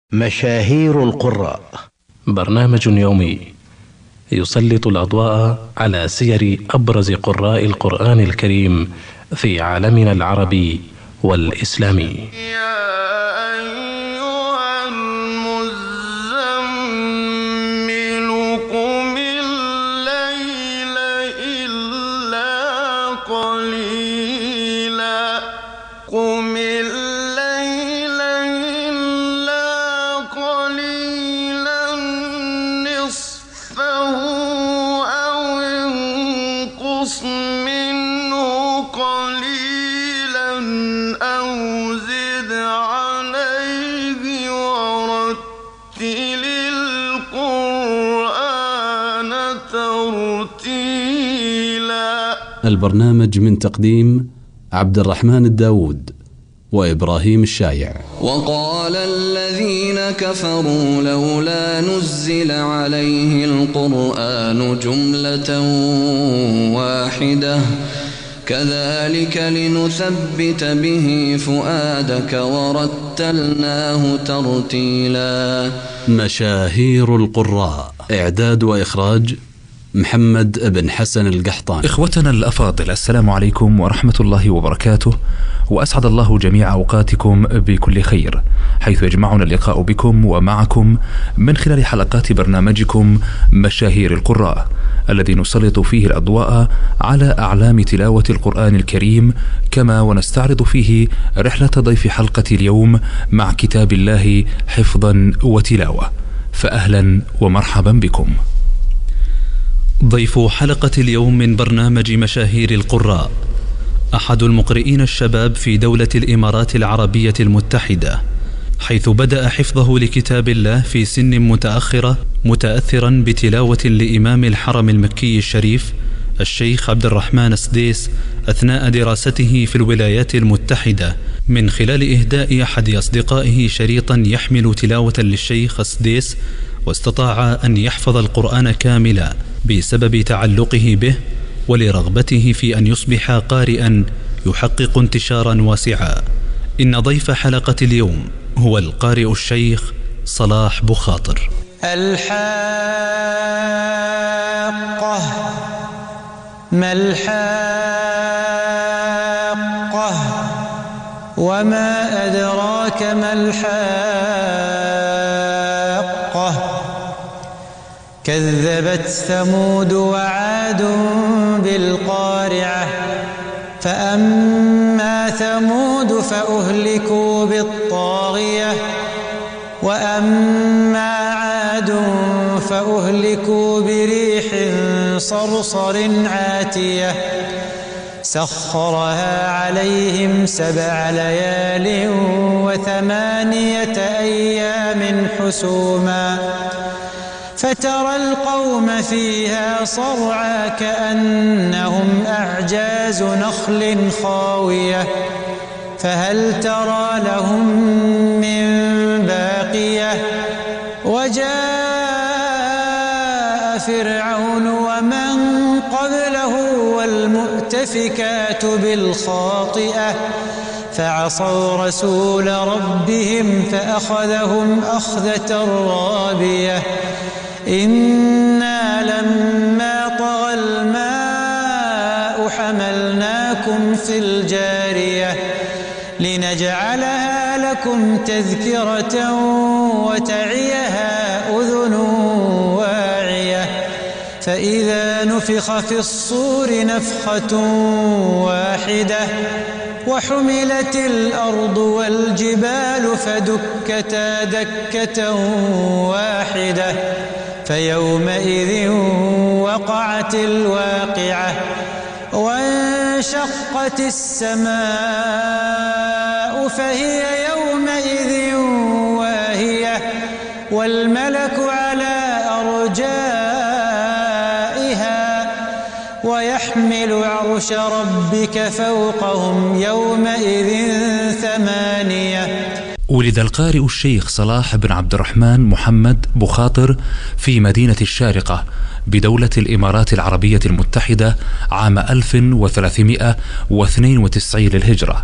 مشاهير القراء، برنامج يومي يسلط الأضواء على سير أبرز قراء القرآن الكريم في عالمنا العربي والإسلامي. البرنامج من تقديم عبد الرحمن الداود وإبراهيم الشايع. وقال الذين كفروا لولا نزل عليه القرآن جملة واحدة كذلك لنثبت به فؤادك ورتلناه ترتيلا. مشاهير القراء، إعداد وإخراج محمد بن حسن القحطاني. إخوتنا الأفاضل، السلام عليكم ورحمة الله وبركاته، وأسعد الله جميع أوقاتكم بكل خير، حيث يجمعنا اللقاء بكم ومعكم من خلال حلقات برنامجكم مشاهير القراء، الذي نسلط فيه الأضواء على أعلام تلاوة القرآن الكريم، كما ونستعرض فيه رحلة ضيف حلقة اليوم مع كتاب الله حفظا وتلاوة. فأهلا ومرحبا بكم. ضيف حلقة اليوم من برنامج مشاهير القراء أحد المقرئين الشباب في دولة الإمارات العربية المتحدة، حيث بدأ حفظه لكتاب الله في سن متأخرة، متأثرا بتلاوة لإمام الحرم المكي الشريف الشيخ عبد الرحمن السديس أثناء دراسته في الولايات المتحدة، من خلال إهداء أحد أصدقائه شريطا يحمل تلاوة للشيخ السديس، واستطاع أن يحفظ القرآن كاملا بسبب تعلقه به ولرغبته في أن يصبح قارئا يحقق انتشارا واسعا. إن ضيف حلقة اليوم هو القارئ الشيخ صلاح بخاطر. الحاقة، ما الحاقة، وما أدراك ما الحاقة. كذبت ثمود وعاد بالقارعة، فأما ثمود فأهلكوا بالطاغية، وأما عاد فأهلكوا بريح صرصر عاتية سخرها عليهم 7 ليال و8 أيام حسوما، فترى القوم فيها صرعى كأنهم أعجاز نخل خاوية، فهل ترى لهم من باقية. وجاء فرعون ومن قبله والمؤتفكات بالخاطئة، فعصوا رسول ربهم فأخذهم أخذة رابية. إنا لما طغى الماء حملناكم في الجارية لنجعلها لكم تذكرة وتعيها أذن واعية. فإذا نفخ في الصور نفخة واحدة وحملت الأرض والجبال فدكتا دكة واحدة، فيومئذ وقعت الواقعة، وانشقت السماء فهي يومئذ واهية، والملك على أرجائها، ويحمل عرش ربك فوقهم يومئذ 8. ولد القارئ الشيخ صلاح بن عبد الرحمن محمد بخاطر في مدينة الشارقة بدولة الإمارات العربية المتحدة عام 1392 للهجرة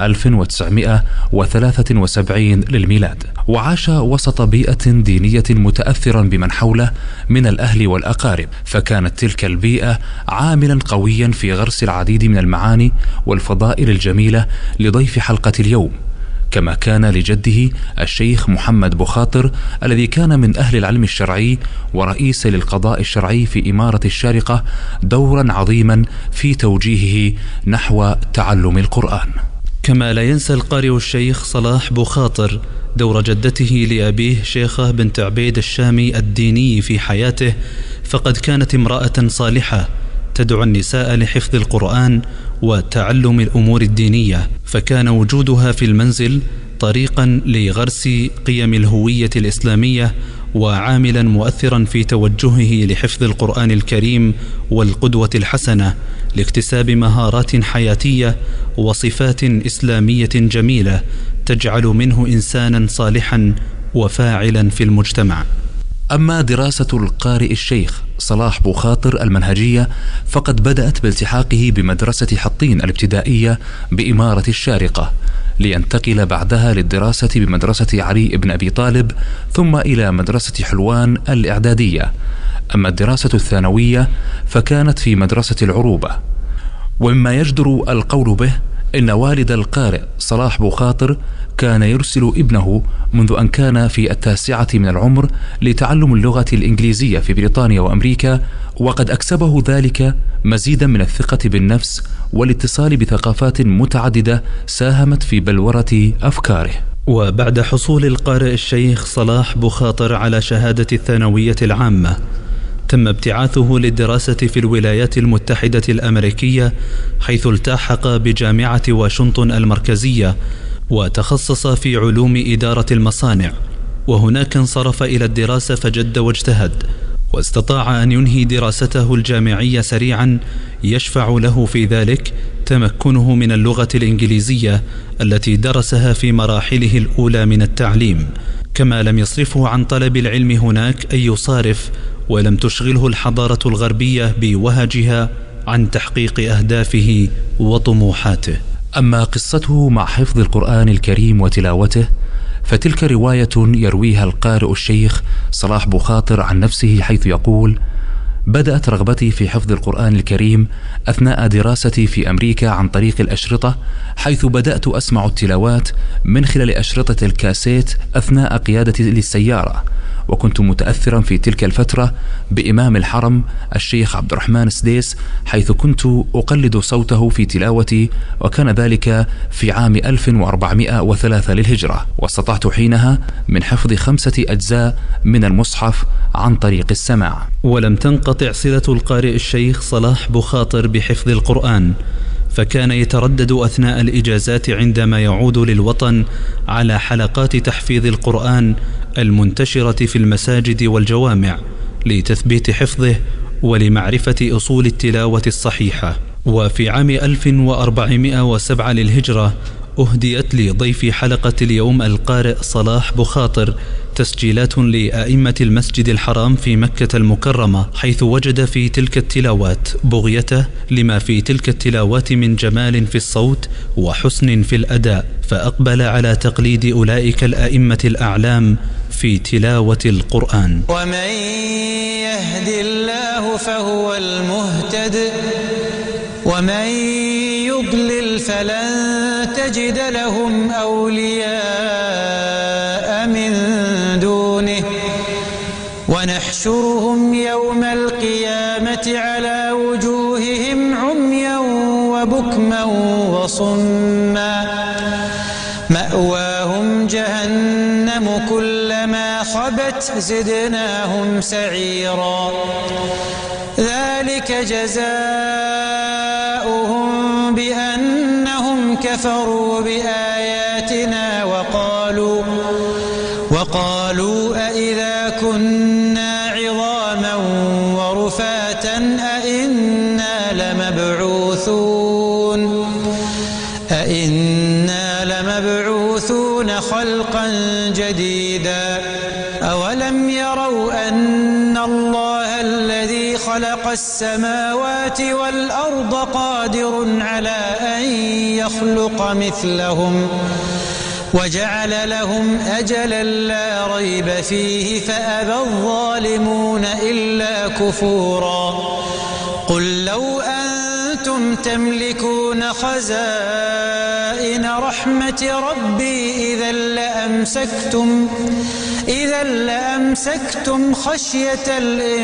1973 للميلاد، وعاش وسط بيئة دينية متأثرا بمن حوله من الأهل والأقارب، فكانت تلك البيئة عاملا قويا في غرس العديد من المعاني والفضائل الجميلة لضيف حلقة اليوم، كما كان لجده الشيخ محمد بخاطر الذي كان من أهل العلم الشرعي ورئيس للقضاء الشرعي في إمارة الشارقة دورا عظيما في توجيهه نحو تعلم القرآن. كما لا ينسى القارئ الشيخ صلاح بخاطر دور جدته لأبيه شيخة بنت عبيد الشامي الديني في حياته، فقد كانت امرأة صالحة تدعو النساء لحفظ القرآن وتعلم الأمور الدينية، فكان وجودها في المنزل طريقا لغرس قيم الهوية الإسلامية وعاملا مؤثرا في توجهه لحفظ القرآن الكريم والقدوة الحسنة لاكتساب مهارات حياتية وصفات إسلامية جميلة تجعل منه إنسانا صالحا وفاعلا في المجتمع. أما دراسة القارئ الشيخ صلاح بخاطر المنهجية فقد بدأت بالتحاقه بمدرسة حطين الابتدائية بإمارة الشارقة، لينتقل بعدها للدراسة بمدرسة علي بن أبي طالب، ثم إلى مدرسة حلوان الإعدادية. أما الدراسة الثانوية فكانت في مدرسة العروبة. ومما يجدر القول به إن والد القارئ صلاح بخاطر كان يرسل ابنه منذ أن كان في 9 من العمر لتعلم اللغة الإنجليزية في بريطانيا وأمريكا، وقد أكسبه ذلك مزيدا من الثقة بالنفس والاتصال بثقافات متعددة ساهمت في بلورة أفكاره. وبعد حصول القارئ الشيخ صلاح بخاطر على شهادة الثانوية العامة، تم ابتعاثه للدراسة في الولايات المتحدة الأمريكية، حيث التحق بجامعة واشنطن المركزية وتخصص في علوم إدارة المصانع، وهناك انصرف إلى الدراسة فجد واجتهد، واستطاع أن ينهي دراسته الجامعية سريعا، يشفع له في ذلك تمكنه من اللغة الإنجليزية التي درسها في مراحله الأولى من التعليم، كما لم يصرفه عن طلب العلم هناك أي صارف، ولم تشغله الحضارة الغربية بوهجها عن تحقيق أهدافه وطموحاته. أما قصته مع حفظ القرآن الكريم وتلاوته فتلك رواية يرويها القارئ الشيخ صلاح بخاطر عن نفسه، حيث يقول: بدأت رغبتي في حفظ القرآن الكريم أثناء دراستي في أمريكا عن طريق الأشرطة، حيث بدأت أسمع التلاوات من خلال أشرطة الكاسيت أثناء قيادتي للسيارة، وكنت متأثرا في تلك الفترة بإمام الحرم الشيخ عبد الرحمن السديس، حيث كنت أقلد صوته في تلاوتي، وكان ذلك في عام 1403 للهجرة، واستطعت حينها من حفظ 5 أجزاء من المصحف عن طريق السماع. ولم تنقطع صلة القارئ الشيخ صلاح بخاطر بحفظ القرآن، فكان يتردد أثناء الإجازات عندما يعود للوطن على حلقات تحفيظ القرآن المنتشرة في المساجد والجوامع لتثبيت حفظه ولمعرفة أصول التلاوة الصحيحة. وفي عام 1407 للهجرة أهديت لضيف حلقة اليوم القارئ صلاح بخاطر تسجيلات لأئمة المسجد الحرام في مكة المكرمة، حيث وجد في تلك التلاوات بغيته لما في تلك التلاوات من جمال في الصوت وحسن في الأداء، فأقبل على تقليد أولئك الأئمة الأعلام في تلاوة القرآن. ومن يهد الله فهو المهتد ومن يضلل فلن تجد لهم أولياء من دونه ونحشرهم يوم القيامة على وجوههم عميا وبكما وصما مأواهم جهنم كلما خبت زدناهم سعيرا ذلك جزاؤهم بأنهم كفروا بآياتنا وقالوا أئذا كنا عظاما ورفاتا أئنا لمبعوثون خلقا جديدا أولم يروا أن الله الذي السماوات والأرض قادر على أن يخلق مثلهم وجعل لهم أجلا لا ريب فيه فأبى الظالمون إلا كفورا قل لو أنتم تملكون خزائن رحمة ربي إذا لأمسكتم خشية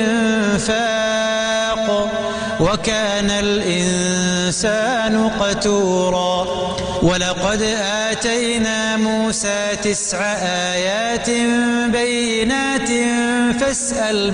الإنفاق وكان الإنسان قتورا ولقد آتينا موسى 9 آيات بينات فاسأل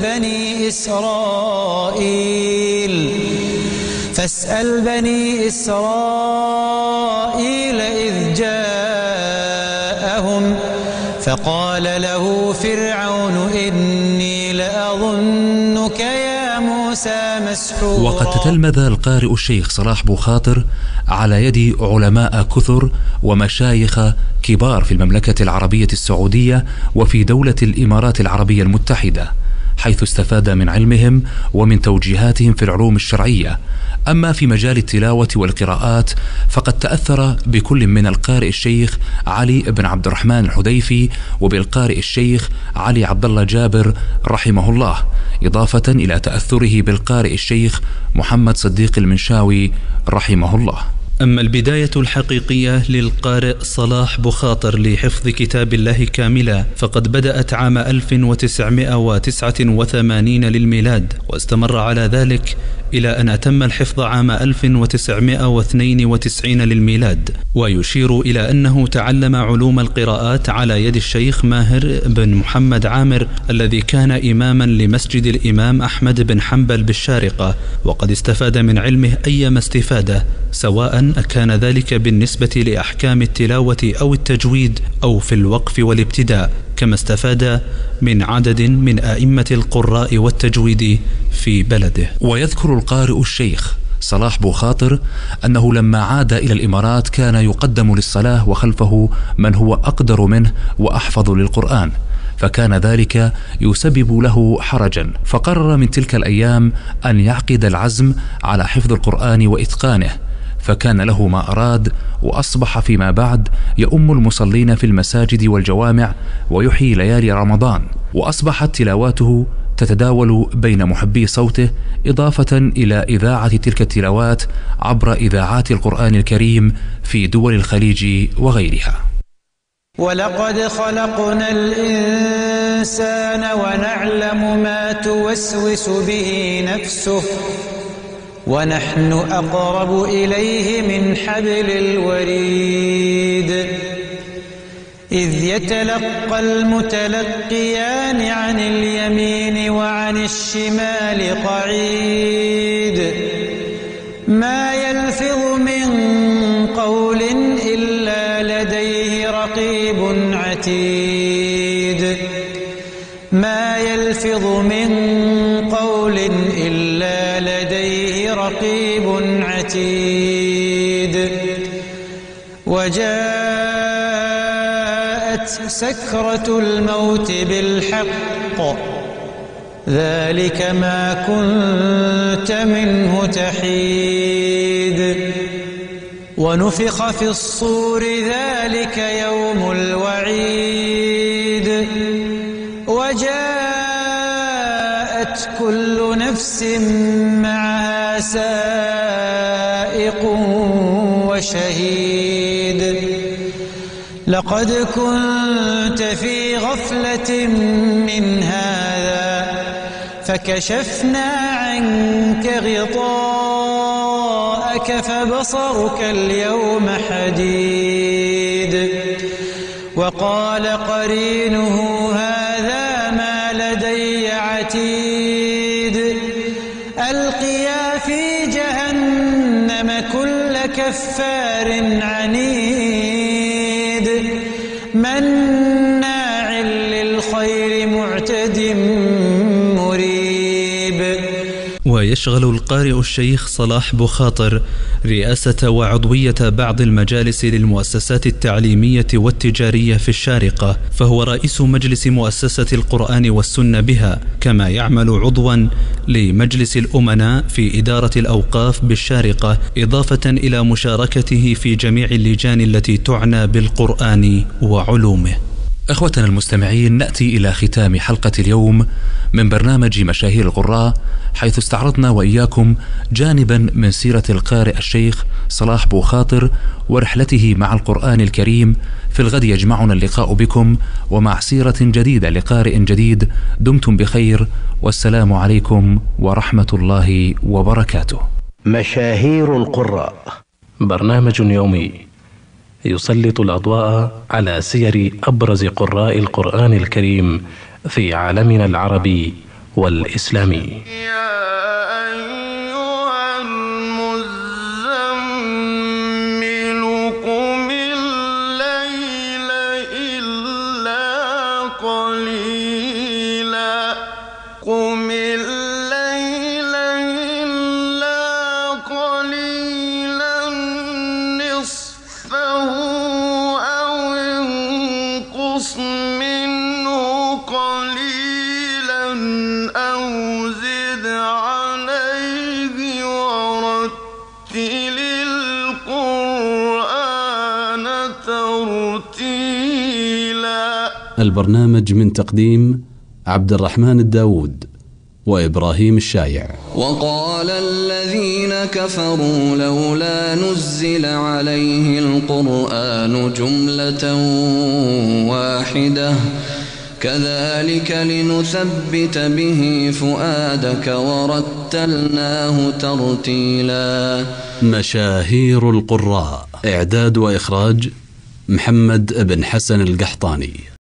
بني إسرائيل إذ جاءهم فقال له فرعون إني لأظنك يا موسى مسحورا. وقد تتلمذ القارئ الشيخ صلاح بوخاطر على يد علماء كثر ومشايخ كبار في المملكة العربية السعودية وفي دولة الإمارات العربية المتحدة، حيث استفاد من علمهم ومن توجيهاتهم في العلوم الشرعية. أما في مجال التلاوة والقراءات فقد تأثر بكل من القارئ الشيخ علي بن عبد الرحمن الحديفي وبالقارئ الشيخ علي عبد الله جابر رحمه الله، إضافة إلى تأثره بالقارئ الشيخ محمد صديق المنشاوي رحمه الله. أما البداية الحقيقية للقارئ صلاح بوخاطر لحفظ كتاب الله كاملا فقد بدأت عام 1989 للميلاد، واستمر على ذلك إلى أن أتم الحفظ عام 1992 للميلاد. ويشير إلى أنه تعلم علوم القراءات على يد الشيخ ماهر بن محمد عامر الذي كان إماما لمسجد الإمام أحمد بن حنبل بالشارقة، وقد استفاد من علمه أيما استفادة، سواء كان ذلك بالنسبة لأحكام التلاوة أو التجويد أو في الوقف والابتداء، كما استفاد من عدد من أئمة القراء والتجويد في بلده. ويذكر القارئ الشيخ صلاح بوخاطر أنه لما عاد إلى الإمارات كان يقدم للصلاة وخلفه من هو أقدر منه وأحفظ للقرآن، فكان ذلك يسبب له حرجا، فقرر من تلك الأيام أن يعقد العزم على حفظ القرآن وإتقانه، فكان له ما أراد، وأصبح فيما بعد يؤم المصلين في المساجد والجوامع ويحيي ليالي رمضان، وأصبحت تلاواته تتداول بين محبي صوته، إضافة إلى إذاعة تلك التلاوات عبر إذاعات القرآن الكريم في دول الخليج وغيرها. ولقد خلقنا الإنسان ونعلم ما توسوس به نفسه ونحن أقرب إليه من حبل الوريد إذ يتلقى المتلقيان عن اليمين وعن الشمال قعيد ما يلفظ من قول إلا لديه رقيب عتيد ما يلفظ من قول إلا لديه رقيب عتيد وجاءت سكرة الموت بالحق ذلك ما كنت منه تحيد ونفخ في الصور ذلك يوم الوعيد وجاءت كل نفس معها سائق وشهيد لقد كنت في غفلة من هذا فكشفنا عنك غطاءك فبصرك اليوم حديد وقال قرينه هذا ما لدي عتيد ألقيا في جهنم كل كفار عنيد مناع للخير معتد مريب. ويشغل القارئ الشيخ صلاح بخاطر رئاسة وعضوية بعض المجالس للمؤسسات التعليمية والتجارية في الشارقة، فهو رئيس مجلس مؤسسة القرآن والسنة بها، كما يعمل عضوا لمجلس الأمناء في إدارة الأوقاف بالشارقة، إضافة إلى مشاركته في جميع اللجان التي تعنى بالقرآن وعلومه. أخوتنا المستمعين، نأتي إلى ختام حلقة اليوم من برنامج مشاهير القراء، حيث استعرضنا وإياكم جانبا من سيرة القارئ الشيخ صلاح بخاطر ورحلته مع القرآن الكريم. في الغد يجمعنا اللقاء بكم ومع سيرة جديدة لقارئ جديد. دمتم بخير، والسلام عليكم ورحمة الله وبركاته. مشاهير القراء، برنامج يومي يسلط الأضواء على سير أبرز قراء القرآن الكريم في عالمنا العربي والإسلامي. البرنامج من تقديم عبد الرحمن الداود وإبراهيم الشايع. وقال الذين كفروا لولا نزل عليه القرآن جملة واحدة كذلك لنثبت به فؤادك ورتلناه ترتيلا. مشاهير القراء، إعداد وإخراج محمد بن حسن القحطاني.